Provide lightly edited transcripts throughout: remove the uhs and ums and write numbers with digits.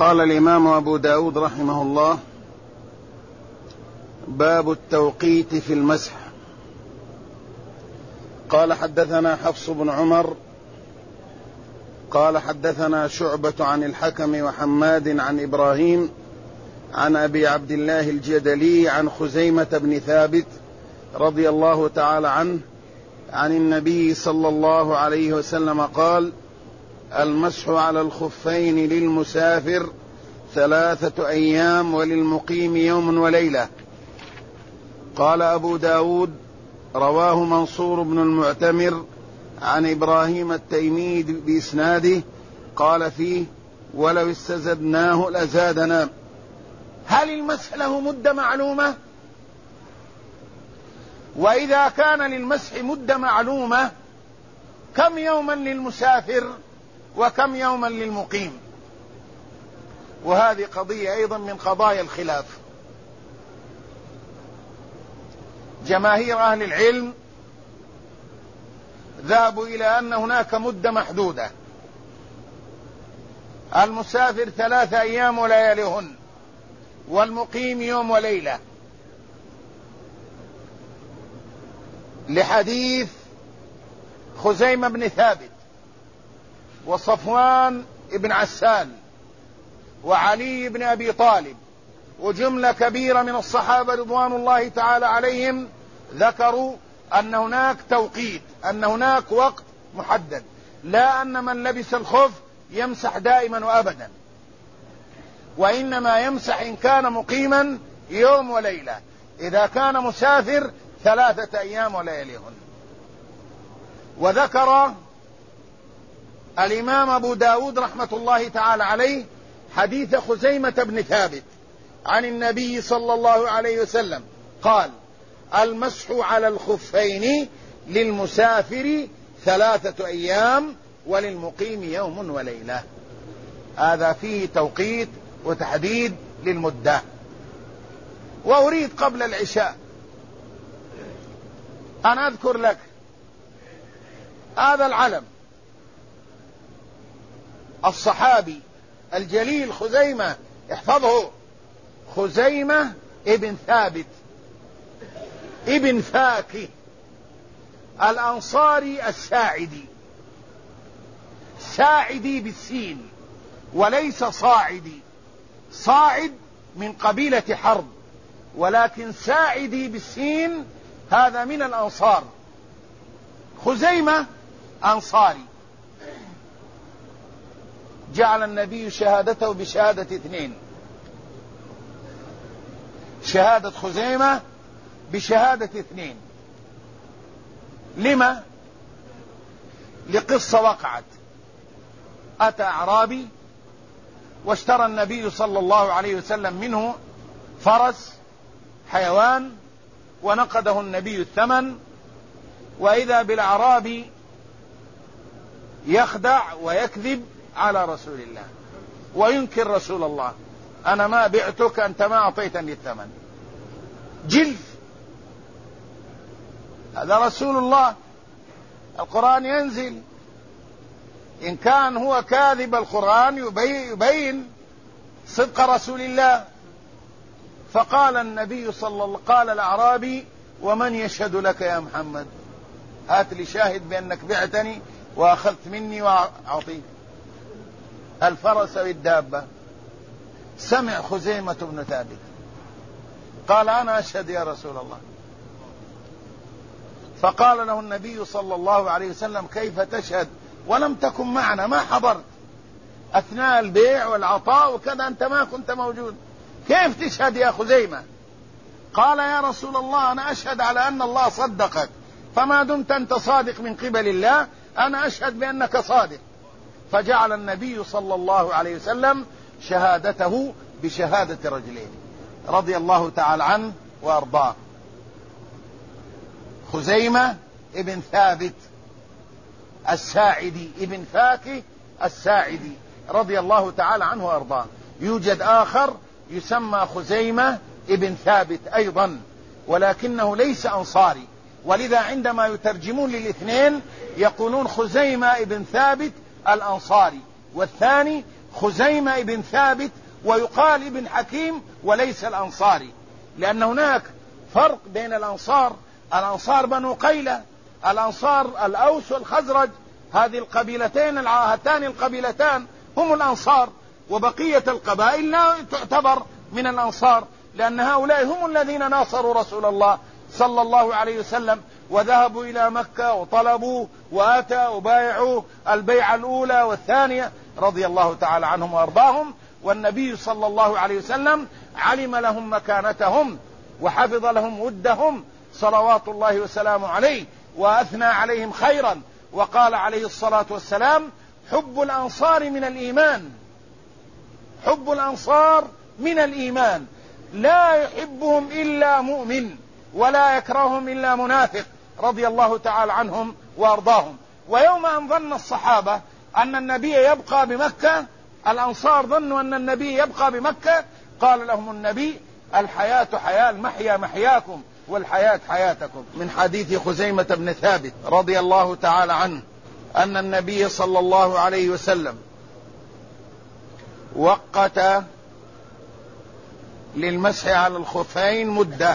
قال الإمام أبو داود رحمه الله: باب التوقيت في المسح. قال: حدثنا حفص بن عمر قال: حدثنا شعبة عن الحكم وحماد عن إبراهيم عن أبي عبد الله الجدلي عن خزيمة بن ثابت رضي الله تعالى عنه عن النبي صلى الله عليه وسلم قال: المسح على الخفين للمسافر 3 أيام وللمقيم يوم وليلة. قال أبو داود: رواه منصور بن المعتمر عن إبراهيم التيمي بإسناده قال فيه: ولو استزدناه لزادنا. هل المسح له مدة معلومة؟ وإذا كان للمسح مدة معلومة كم يوما للمسافر وكم يوما للمقيم؟ وهذه قضية أيضا من قضايا الخلاف. جماهير أهل العلم ذهبوا إلى أن هناك مدة محدودة، المسافر 3 أيام ولياليهن والمقيم يوم وليلة، لحديث خزيمة بن ثابت وصفوان بن عسال وعلي بن أبي طالب وجملة كبيرة من الصحابة رضوان الله تعالى عليهم ذكروا أن هناك توقيت، أن هناك وقت محدد، لا أن من لبس الخف يمسح دائما وأبدا، وإنما يمسح إن كان مقيما يوم وليلة، إذا كان مسافر 3 أيام ولياليهن. وذكر الإمام أبو داود رحمة الله تعالى عليه حديث خزيمة بن ثابت عن النبي صلى الله عليه وسلم قال: المسح على الخفين للمسافر 3 أيام وللمقيم يوم وليلة. هذا فيه توقيت وتحديد للمدة. وأريد قبل العشاء أن أذكر لك هذا العلم، الصحابي الجليل خزيمة، احفظه، خزيمة ابن ثابت ابن فاكي الأنصاري الساعدي، ساعدي بالسين وليس صاعدي، صاعد من قبيلة حرب، ولكن ساعدي بالسين هذا من الأنصار. خزيمة أنصاري، جعل النبي شهادته بشهادة 2، شهادة خزيمة بشهادة 2. لما؟ لقصة وقعت. أتى أعرابي واشترى النبي صلى الله عليه وسلم منه فرس حيوان، ونقده النبي الثمن، وإذا بالأعرابي يخدع ويكذب على رسول الله وينكر رسول الله: أنا ما بعتك، أنت ما أعطيتني الثمن. جلف، هذا رسول الله، القرآن ينزل، إن كان هو كاذب القرآن يبين صدق رسول الله. فقال النبي صلى الله عليه وسلم: قال الأعرابي: ومن يشهد لك يا محمد؟ هات لي شاهد بأنك بعتني وأخذت مني وأعطيك الفرس والدابة. سمع خزيمة بن ثابت قال: أنا أشهد يا رسول الله. فقال له النبي صلى الله عليه وسلم: كيف تشهد ولم تكن معنا؟ ما حضرت أثناء البيع والعطاء وكذا، أنت ما كنت موجود، كيف تشهد يا خزيمة؟ قال: يا رسول الله، أنا أشهد على أن الله صدقك، فما دمت أنت صادق من قبل الله أنا أشهد بأنك صادق. فجعل النبي صلى الله عليه وسلم شهادته بشهادة رجلين رضي الله تعالى عنه وأرضاه. خزيمة ابن ثابت الساعدي ابن فاكي الساعدي رضي الله تعالى عنه وأرضاه. يوجد آخر يسمى خزيمة ابن ثابت أيضا، ولكنه ليس أنصاري، ولذا عندما يترجمون للاثنين يقولون خزيمة ابن ثابت الأنصاري، والثاني خزيمة بن ثابت، ويقال ابن حكيم وليس الأنصاري، لأن هناك فرق بين الأنصار. الأنصار بنو قيلة، الأنصار الأوس والخزرج، هذه القبيلتين هاتان القبيلتان هم الأنصار، وبقية القبائل لا تعتبر من الأنصار، لأن هؤلاء هم الذين ناصروا رسول الله صلى الله عليه وسلم، وذهبوا إلى مكة وطلبوا وآتوا وبايعوا البيعة الأولى والثانية رضي الله تعالى عنهم وأرضاهم. والنبي صلى الله عليه وسلم علم لهم مكانتهم وحفظ لهم ودهم صلوات الله وسلامه عليه، وأثنى عليهم خيرا، وقال عليه الصلاة والسلام: حب الأنصار من الإيمان، حب الأنصار من الإيمان، لا يحبهم إلا مؤمن ولا يكرههم إلا منافق، رضي الله تعالى عنهم وأرضاهم. ويوم أن ظن الصحابة أن النبي يبقى بمكة، الأنصار ظنوا أن النبي يبقى بمكة، قال لهم النبي: الحياة حياة، المحيا محياكم والحياة حياتكم. من حديث خزيمة بن ثابت رضي الله تعالى عنه أن النبي صلى الله عليه وسلم وقت للمسح على الخفين مدة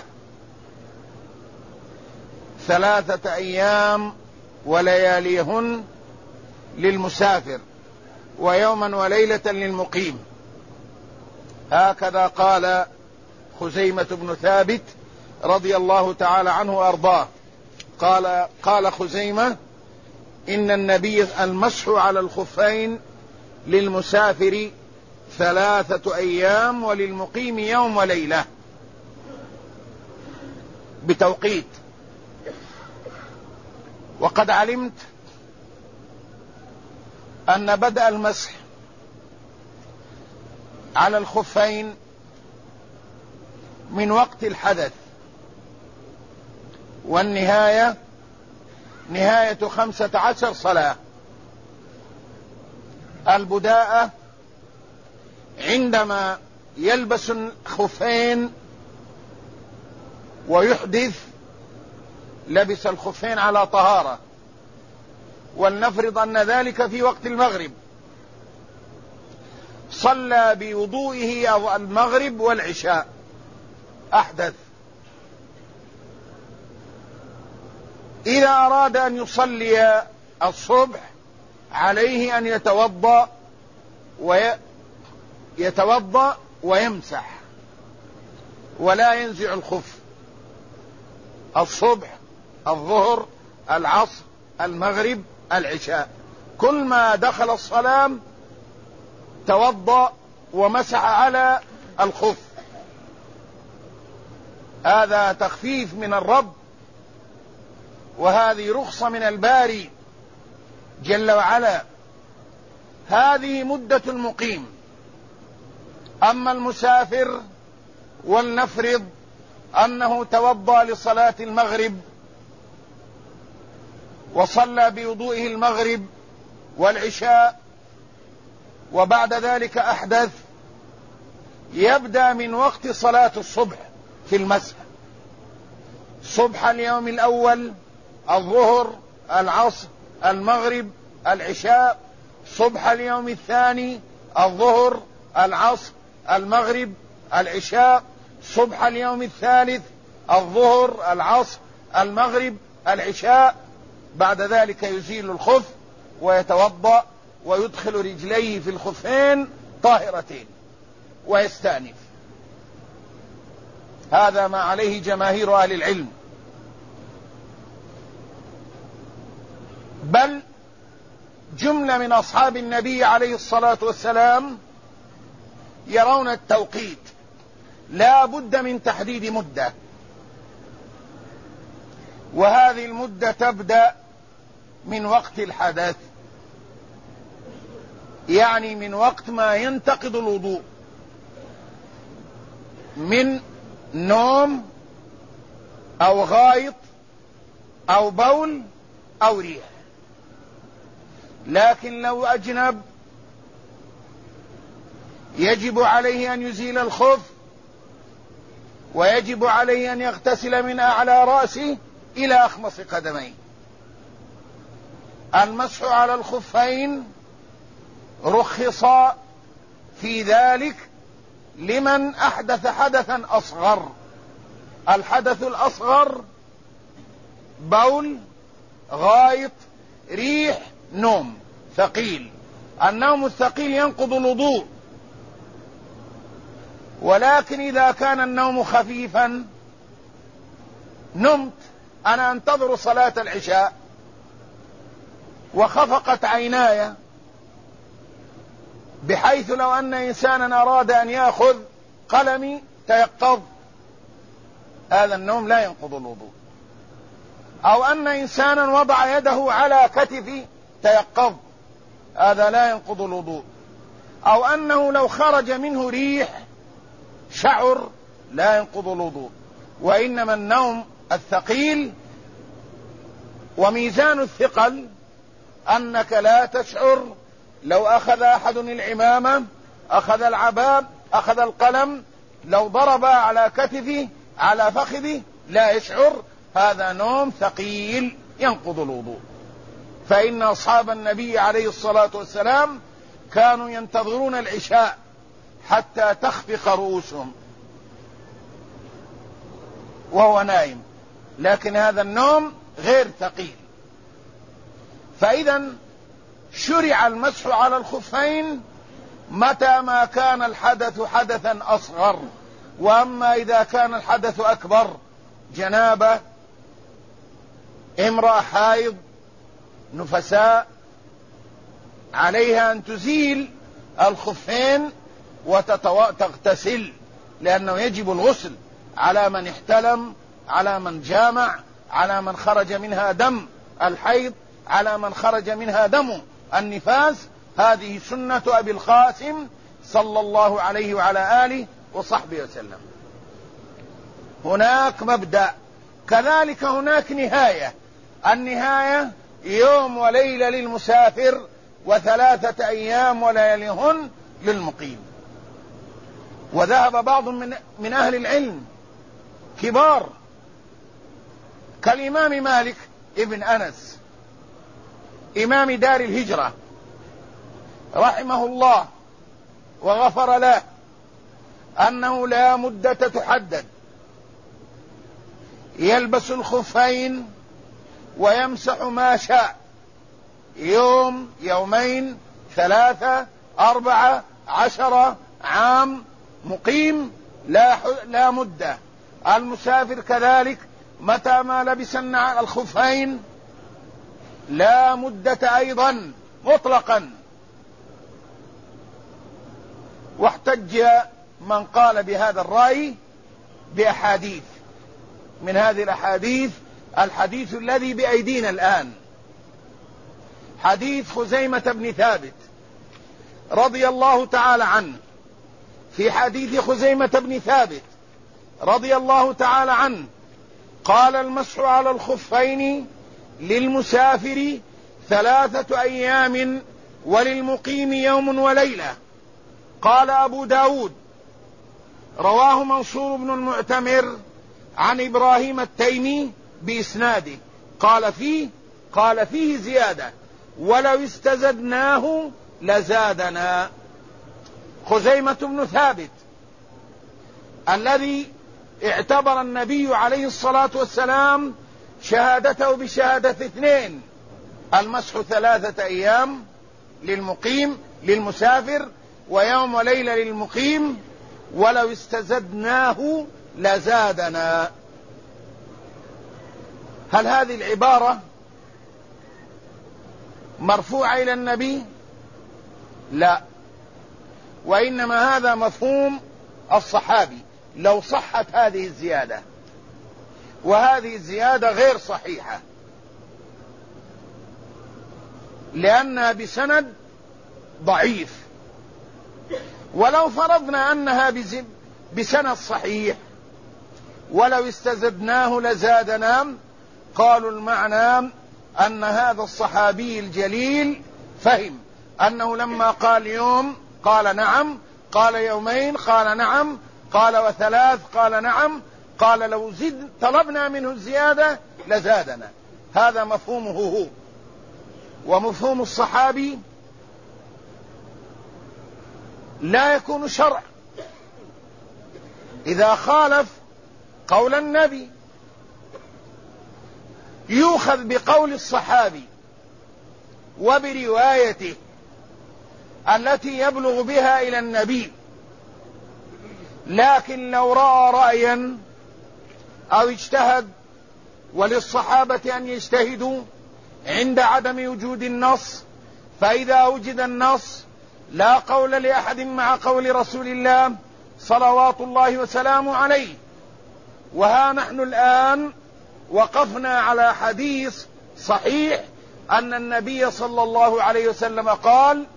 3 أيام ولياليهن للمسافر، ويوما وليلة للمقيم. هكذا قال خزيمة بن ثابت رضي الله تعالى عنه وأرضاه. قال خزيمة: إن النبي المسح على الخفين للمسافر 3 أيام وللمقيم يوم وليلة، بتوقيت. وقد علمت أن بدء المسح على الخفين من وقت الحدث، والنهاية نهاية 15 صلاة. البداءة عندما يلبس الخفين ويحدث، لبس الخفين على طهارة، ولنفرض أن ذلك في وقت المغرب، صلى بوضوئه المغرب والعشاء، أحدث. إذا أراد أن يصلي الصبح عليه أن يتوضأ ويمسح، ولا ينزع الخف. الصبح، الظهر، العصر، المغرب، العشاء، كل ما دخل الصلاة توضأ ومسح على الخف. هذا تخفيف من الرب، وهذه رخصة من الباري جل وعلا. هذه مدة المقيم. أما المسافر، ولنفرض أنه توضأ لصلاة المغرب وصلى بوضوئه المغرب والعشاء، وبعد ذلك أحدث، يبدأ من وقت صلاة الصبح في المسح. صبح اليوم الأول، الظهر، العصر، المغرب، العشاء. صبح اليوم الثاني، الظهر، العصر، المغرب، العشاء. صبح اليوم الثالث، الظهر، العصر، المغرب، العشاء. بعد ذلك يزيل الخف ويتوضأ ويدخل رجليه في الخفين طاهرتين ويستأنف. هذا ما عليه جماهير أهل العلم، بل جملة من أصحاب النبي عليه الصلاة والسلام يرون التوقيت، لا بد من تحديد مدة، وهذه المدة تبدأ من وقت الحدث، يعني من وقت ما ينتقض الوضوء، من نوم أو غائط أو بول أو ريح. لكن لو أجنب يجب عليه أن يزيل الخف، ويجب عليه أن يغتسل من أعلى رأسه إلى أخمص قدميه. المسح على الخفين رخص في ذلك لمن أحدث حدثا أصغر. الحدث الأصغر بول، غائط، ريح، نوم ثقيل. النوم الثقيل ينقض الوضوء، ولكن إذا كان النوم خفيفا، نمت أنا أنتظر صلاة العشاء وخفقت عيناي بحيث لو أن إنسانا أراد أن يأخذ قلمي تيقظ، هذا النوم لا ينقض الوضوء. أو أن إنسانا وضع يده على كتفي تيقظ، هذا لا ينقض الوضوء. أو أنه لو خرج منه ريح شعر، لا ينقض الوضوء. وإنما النوم الثقيل وميزان الثقل أنك لا تشعر. لو أخذ أحد العمامة، أخذ العباب، أخذ القلم، لو ضرب على كتفه على فخذه لا يشعر، هذا نوم ثقيل ينقض الوضوء. فإن أصحاب النبي عليه الصلاة والسلام كانوا ينتظرون العشاء حتى تخفق رؤوسهم وهو نائم، لكن هذا النوم غير ثقيل. فإذا شرع المسح على الخفين متى ما كان الحدث حدثا أصغر. وأما إذا كان الحدث أكبر، جنابة، امرأة حائض، نفساء، عليها أن تزيل الخفين وتغتسل، لأنه يجب الغسل على من احتلم، على من جامع، على من خرج منها دم الحيض، على من خرج منها دم النفاس. هذه سنة أبي القاسم صلى الله عليه وعلى آله وصحبه وسلم. هناك مبدأ، كذلك هناك نهاية. النهاية يوم وليلة للمسافر، وثلاثة أيام ولياليهن للمقيم. وذهب بعض من أهل العلم كبار كالإمام مالك ابن أنس إمام دار الهجرة رحمه الله وغفر له، أنه لا مدة تحدد، يلبس الخفين ويمسح ما شاء، يوم، يومين، 3، 4، 10 عام، مقيم لا مدة. المسافر كذلك متى ما لبس الخفين لا مدة أيضا مطلقا. واحتج من قال بهذا الرأي بأحاديث، من هذه الأحاديث الحديث الذي بأيدينا الآن، حديث خزيمة بن ثابت رضي الله تعالى عنه. في حديث خزيمة بن ثابت رضي الله تعالى عنه قال: المسح على الخفين للمسافر 3 أيام وللمقيم يوم وليلة. قال أبو داود: رواه منصور بن المعتمر عن إبراهيم التيمي بإسناده، قال فيه زيادة: ولو استزدناه لزادنا. خزيمة بن ثابت الذي اعتبر النبي عليه الصلاة والسلام شهادته بشهادة 2، المسح 3 أيام للمقيم للمسافر ويوم وليلة للمقيم، ولو استزدناه لزادنا. هل هذه العبارة مرفوعة إلى النبي؟ لا، وإنما هذا مفهوم الصحابي لو صحت هذه الزيادة، وهذه الزيادة غير صحيحة لأنها بسند ضعيف. ولو فرضنا أنها بسند صحيح ولو استزدناه لزادنا، قالوا المعنى أن هذا الصحابي الجليل فهم أنه لما قال يوم قال نعم، قال يومين قال نعم، قال 3 قال نعم، قال لو طلبنا منه الزيادة لزادنا. هذا مفهومه هو. ومفهوم الصحابي لا يكون شرع إذا خالف قول النبي. يؤخذ بقول الصحابي وبروايته التي يبلغ بها إلى النبي، لكن لو رأى رأيا أو اجتهد، وللصحابة أن يجتهدوا عند عدم وجود النص، فإذا وجد النص لا قول لأحد مع قول رسول الله صلوات الله وسلامه عليه. وها نحن الآن وقفنا على حديث صحيح أن النبي صلى الله عليه وسلم قال: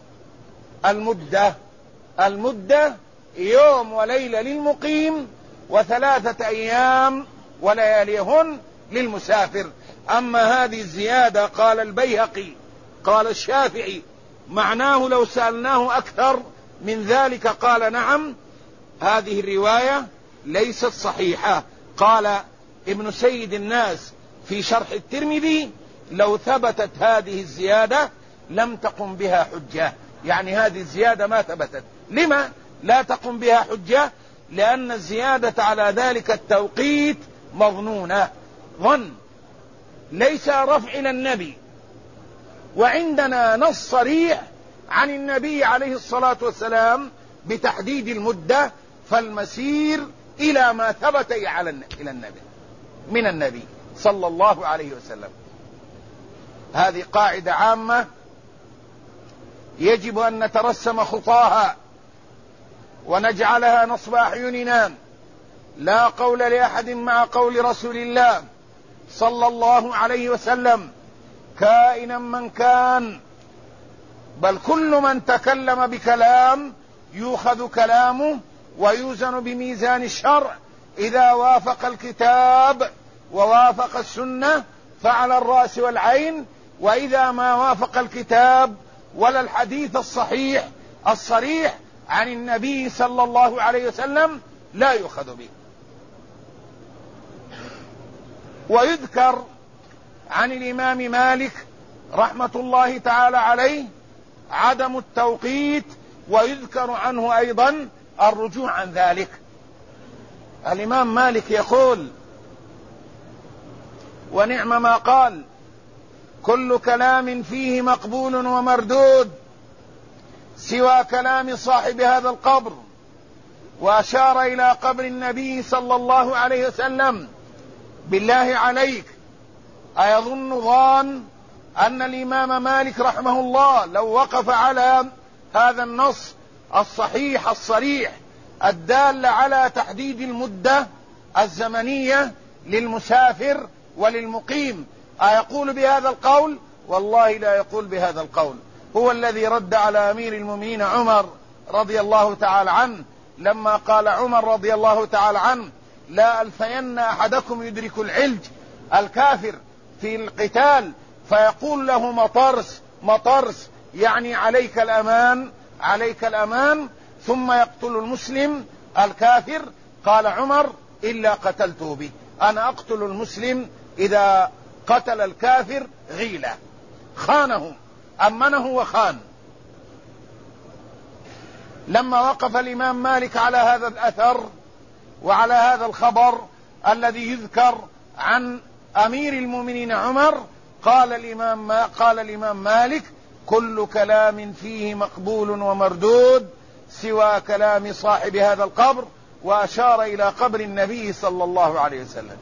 المدة يوم وليلة للمقيم، و3 أيام ولياليهن للمسافر. أما هذه الزيادة قال البيهقي قال الشافعي معناه لو سألناه أكثر من ذلك قال نعم، هذه الرواية ليست صحيحة. قال ابن سيد الناس في شرح الترمذي: لو ثبتت هذه الزيادة لم تقم بها حجة. يعني هذه الزيادة ما ثبتت. لما لا تقم بها حجة؟ لأن الزيادة على ذلك التوقيت مظنونة، ظن ليس رفع إلى النبي، وعندنا نص صريح عن النبي عليه الصلاة والسلام بتحديد المدة، فالمسير إلى ما ثبت إلى النبي من النبي صلى الله عليه وسلم. هذه قاعدة عامة يجب أن نترسم خطاها ونجعلها نصب أعيننا. لا قول لأحد مع قول رسول الله صلى الله عليه وسلم كائنا من كان، بل كل من تكلم بكلام يؤخذ كلامه ويوزن بميزان الشرع. إذا وافق الكتاب ووافق السنة فعلى الرأس والعين، وإذا ما وافق الكتاب ولا الحديث الصحيح الصريح عن النبي صلى الله عليه وسلم لا يؤخذ به. ويذكر عن الإمام مالك رحمة الله تعالى عليه عدم التوقيت، ويذكر عنه أيضا الرجوع عن ذلك. الإمام مالك يقول: ونعم ما قال: كل كلام فيه مقبول ومردود سوى كلام صاحب هذا القبر. وأشار إلى قبر النبي صلى الله عليه وسلم: بالله عليك أيظن ظان أن الإمام مالك رحمه الله لو وقف على هذا النص الصحيح الصريح الدال على تحديد المدة الزمنية للمسافر وللمقيم أيقول بهذا القول؟ والله لا يقول بهذا القول. هو الذي رد على أمير المؤمنين عمر رضي الله تعالى عنه لما قال عمر رضي الله تعالى عنه: لا ألفين أحدكم يدرك العلج الكافر في القتال فيقول له مطرس، يعني عليك الأمان عليك الأمان، ثم يقتل المسلم الكافر. قال عمر: إلا قتلته به، أنا أقتل المسلم إذا قتل الكافر غيلة، خانه، أمنه وخان. لما وقف الإمام مالك على هذا الأثر وعلى هذا الخبر الذي يذكر عن أمير المؤمنين عمر، قال الإمام مالك: كل كلام فيه مقبول ومردود سوى كلام صاحب هذا القبر. وأشار إلى قبر النبي صلى الله عليه وسلم.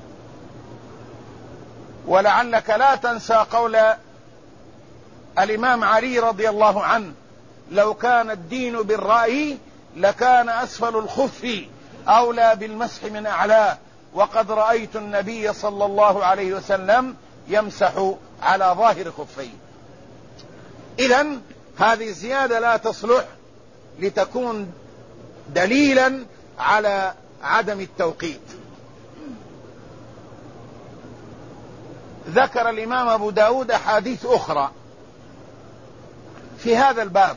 ولعلك لا تنسى قول الإمام علي رضي الله عنه: لو كان الدين بالرأي لكان أسفل الخف أولى بالمسح من أعلاه، وقد رأيت النبي صلى الله عليه وسلم يمسح على ظاهر خفيه. إذن هذه الزيادة لا تصلح لتكون دليلا على عدم التوقيت. ذكر الإمام أبو داود أحاديث أخرى في هذا الباب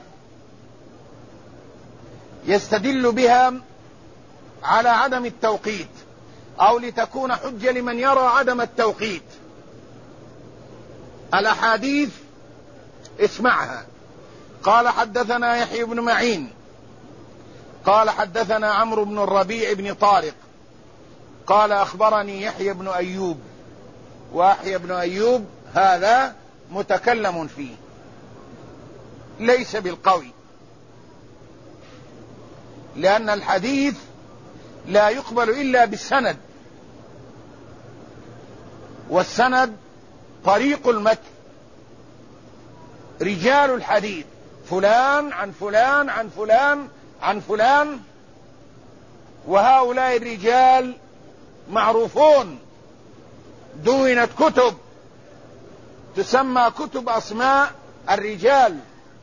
يستدل بها على عدم التوقيت، أو لتكون حجة لمن يرى عدم التوقيت. الأحاديث اسمعها. قال: حدثنا يحيى بن معين قال حدثنا عمرو بن الربيع بن طارق قال أخبرني يحيى بن أيوب، ويحيى بن أيوب هذا متكلم فيه ليس بالقوي، لأن الحديث لا يقبل إلا بالسند، والسند طريق المتن، رجال الحديث فلان عن فلان عن فلان عن فلان، وهؤلاء الرجال معروفون، دونت كتب تسمى كتب أسماء الرجال،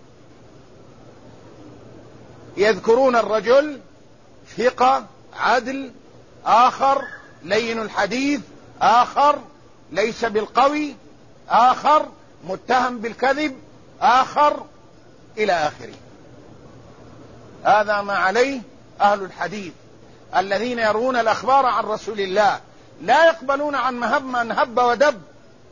يذكرون الرجل ثقة عدل، آخر لين الحديث، آخر ليس بالقوي، آخر متهم بالكذب، آخر إلى آخره. هذا ما عليه أهل الحديث الذين يروون الأخبار عن رسول الله، لا يقبلون عن من هب ودب،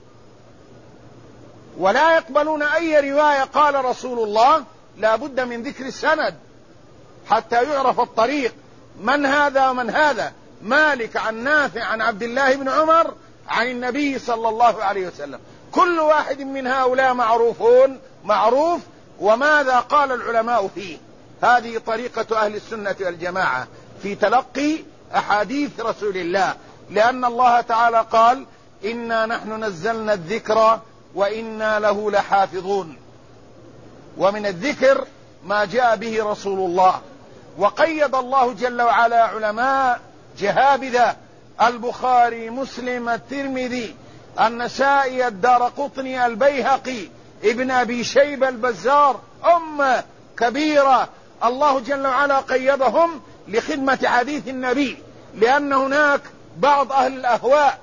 ولا يقبلون أي رواية قال رسول الله، لا بد من ذكر السند حتى يعرف الطريق، من هذا ومن هذا. مالك عن نافع عن عبد الله بن عمر عن النبي صلى الله عليه وسلم، كل واحد من هؤلاء معروف، وماذا قال العلماء فيه. هذه طريقة أهل السنة والجماعة في تلقي أحاديث رسول الله، لأن الله تعالى قال إنا نحن نزلنا الذكر وإنا له لحافظون، ومن الذكر ما جاء به رسول الله. وقيد الله جل وعلا علماء جهابذة: البخاري، مسلم، الترمذي، النسائي، الدارقطني، البيهقي، ابن أبي شيبة، البزار، أمة كبيرة الله جل وعلا قيدهم لخدمة حديث النبي، لأن هناك بعض أهل الأهواء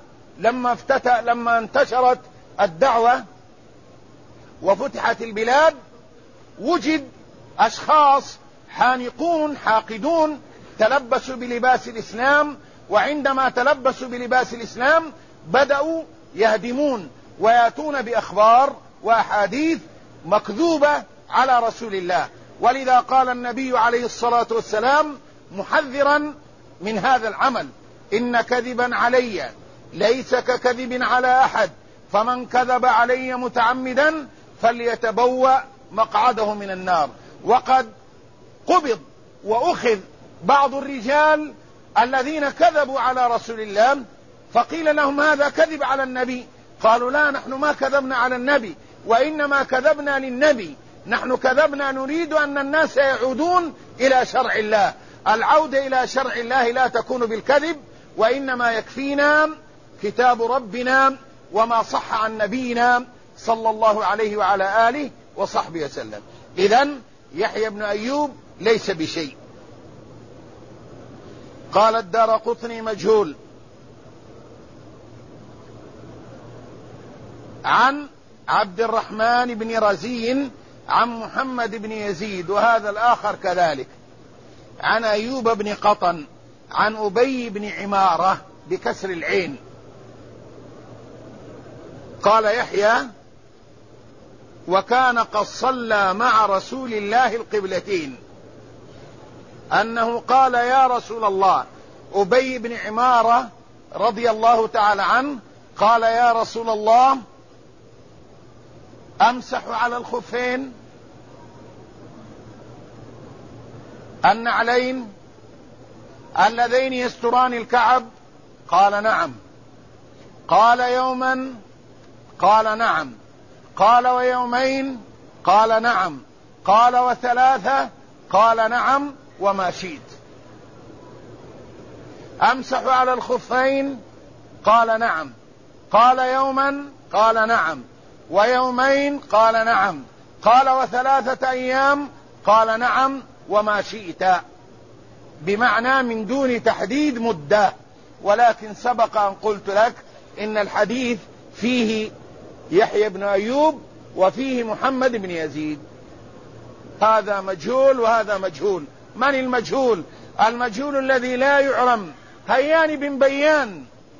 لما انتشرت الدعوة وفتحت البلاد، وجد أشخاص حانقون حاقدون تلبسوا بلباس الإسلام، وعندما تلبسوا بلباس الإسلام بدأوا يهدمون ويأتون بأخبار وأحاديث مكذوبة على رسول الله. ولذا قال النبي عليه الصلاة والسلام محذرا من هذا العمل: إن كذبا علي ليس ككذب على أحد، فمن كذب علي متعمدا فليتبوأ مقعده من النار. وقد قبض وأخذ بعض الرجال الذين كذبوا على رسول الله، فقيل لهم هذا كذب على النبي، قالوا لا، نحن ما كذبنا على النبي، وإنما كذبنا للنبي، نحن كذبنا نريد أن الناس يعودون إلى شرع الله. العودة إلى شرع الله لا تكون بالكذب، وإنما يكفينا كتاب ربنا وما صح عن نبينا صلى الله عليه وعلى آله وصحبه وسلم. إذن يحيى بن أيوب ليس بشيء. قال الدارقطني مجهول. عن عبد الرحمن بن رزين عن محمد بن يزيد، وهذا الآخر كذلك، عن أيوب بن قطن عن أبي بن عمارة بكسر العين. قال يحيى: وكان قد صلى مع رسول الله القبلتين، أنه قال: يا رسول الله، أبي بن عمارة رضي الله تعالى عنه قال: يا رسول الله، أمسح على الخفين النعلين اللذين يستران الكعب؟ قال: نعم. قال: يوما؟ قال: نعم. قال: ويومين؟ قال: نعم. قال: وثلاثة؟ قال: نعم، وما شئت. أمسح على الخفين؟ قال: نعم. قال: يوما؟ قال: نعم. ويومين؟ قال: نعم. قال: وثلاثة أيام؟ قال: نعم، وما شئت، بمعنى من دون تحديد مدة. ولكن سبق أن قلت لك إن الحديث فيه يحيى بن أيوب وفيه محمد بن يزيد، هذا مجهول وهذا مجهول. من المجهول؟ المجهول الذي لا يعلم. هيان بن بيان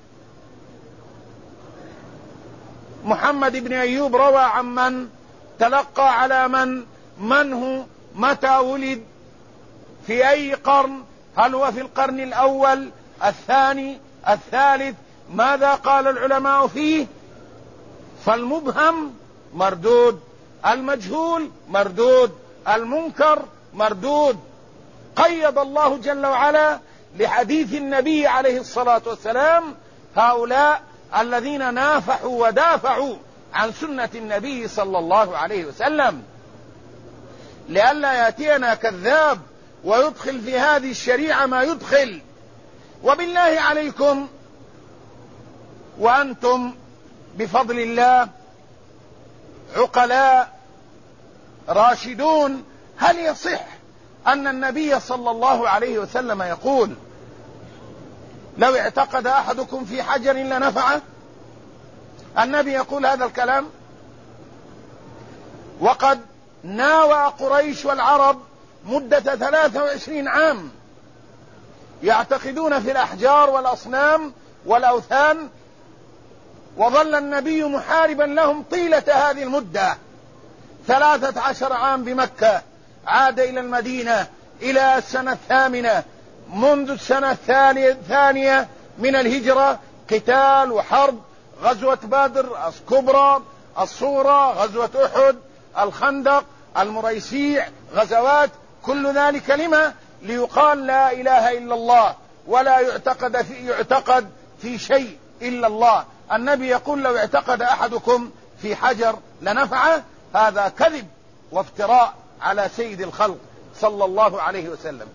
محمد بن أيوب روى عن من؟ تلقى على من هو؟ متى ولد؟ في أي قرن؟ هل هو في القرن الأول، الثاني، الثالث؟ ماذا قال العلماء فيه؟ فالمبهم مردود، المجهول مردود، المنكر مردود. قيد الله جل وعلا لحديث النبي عليه الصلاة والسلام هؤلاء الذين نافحوا ودافعوا عن سنة النبي صلى الله عليه وسلم، لئلا يأتينا كذاب ويدخل في هذه الشريعة ما يدخل. وبالله عليكم وأنتم بفضل الله عقلاء راشدون، هل يصح أن النبي صلى الله عليه وسلم يقول لو اعتقد أحدكم في حجر لنفعه؟ النبي يقول هذا الكلام؟ وقد ناوى قريش والعرب مدة 23 عام يعتقدون في الأحجار والأصنام والأوثان، وظل النبي محاربا لهم طيلة هذه المدة 13 عام بمكة، عاد إلى المدينة إلى السنة 8 منذ السنة 2 من الهجرة، قتال وحرب، غزوة بدر الكبرى، الصورة، غزوة أحد، الخندق، المريسيع، غزوات، كل ذلك لما؟ ليقال لا إله إلا الله ولا يعتقد في شيء إلا الله. النبي يقول لو اعتقد أحدكم في حجر لنفعه، هذا كذب وافتراء على سيد الخلق صلى الله عليه وسلم.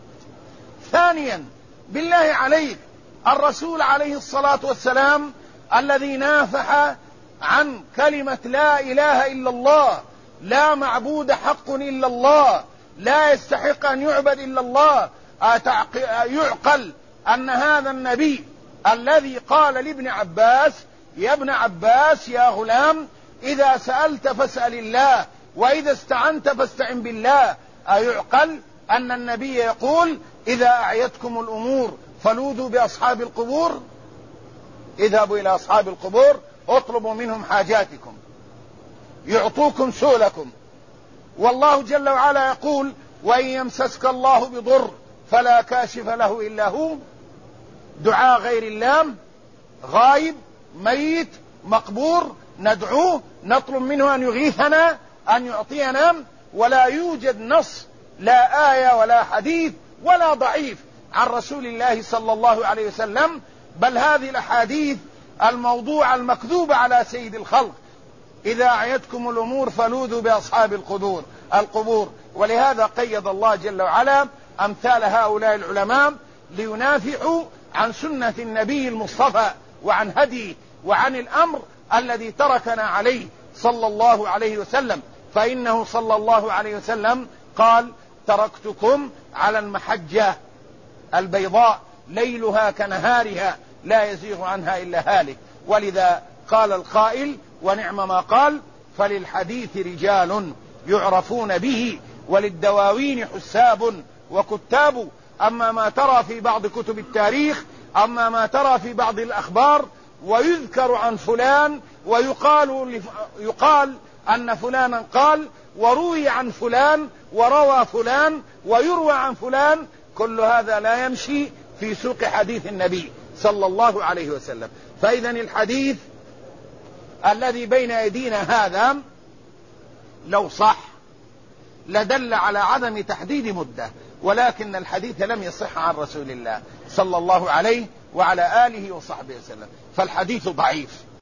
ثانيا، بالله عليك، الرسول عليه الصلاة والسلام الذي نافح عن كلمة لا إله إلا الله، لا معبود حق إلا الله، لا يستحق أن يعبد إلا الله، يعقل أن هذا النبي الذي قال لابن عباس يا ابن عباس يا غلام إذا سألت فاسأل الله وإذا استعنت فاستعن بالله، أيعقل أن النبي يقول إذا أعيتكم الأمور فلوذوا بأصحاب القبور؟ اذهبوا إلى أصحاب القبور اطلبوا منهم حاجاتكم يعطوكم سؤلكم. والله جل وعلا يقول وإن يمسسك الله بضر فلا كاشف له إلا هو. دعاء غير الله، غايب، ميت، مقبور، ندعوه، نطلب منه أن يغيثنا، أن يعطينا، ولا يوجد نص لا آية ولا حديث ولا ضعيف عن رسول الله صلى الله عليه وسلم، بل هذه الأحاديث الموضوع المكذوب على سيد الخلق إذا أعيتكم الأمور فلوذوا بأصحاب القبور. ولهذا قيد الله جل وعلا أمثال هؤلاء العلماء لينافحوا عن سنة النبي المصطفى وعن هديه وعن الأمر الذي تركنا عليه صلى الله عليه وسلم. فإنه صلى الله عليه وسلم قال تركتكم على المحجة البيضاء ليلها كنهارها لا يزيغ عنها إلا هالك. ولذا قال القائل ونعم ما قال فللحديث رجال يعرفون به وللدواوين حساب وكتاب. أما ما ترى في بعض كتب التاريخ، أما ما ترى في بعض الأخبار ويذكر عن فلان ويقال أن فلانا قال وروي عن فلان وروى فلان ويروى عن فلان، كل هذا لا يمشي في سوق حديث النبي صلى الله عليه وسلم. فإذا الحديث الذي بين أيدينا هذا لو صح لدل على عدم تحديد مدة، ولكن الحديث لم يصح عن رسول الله صلى الله عليه وعلى آله وصحبه وسلم، فالحديث ضعيف.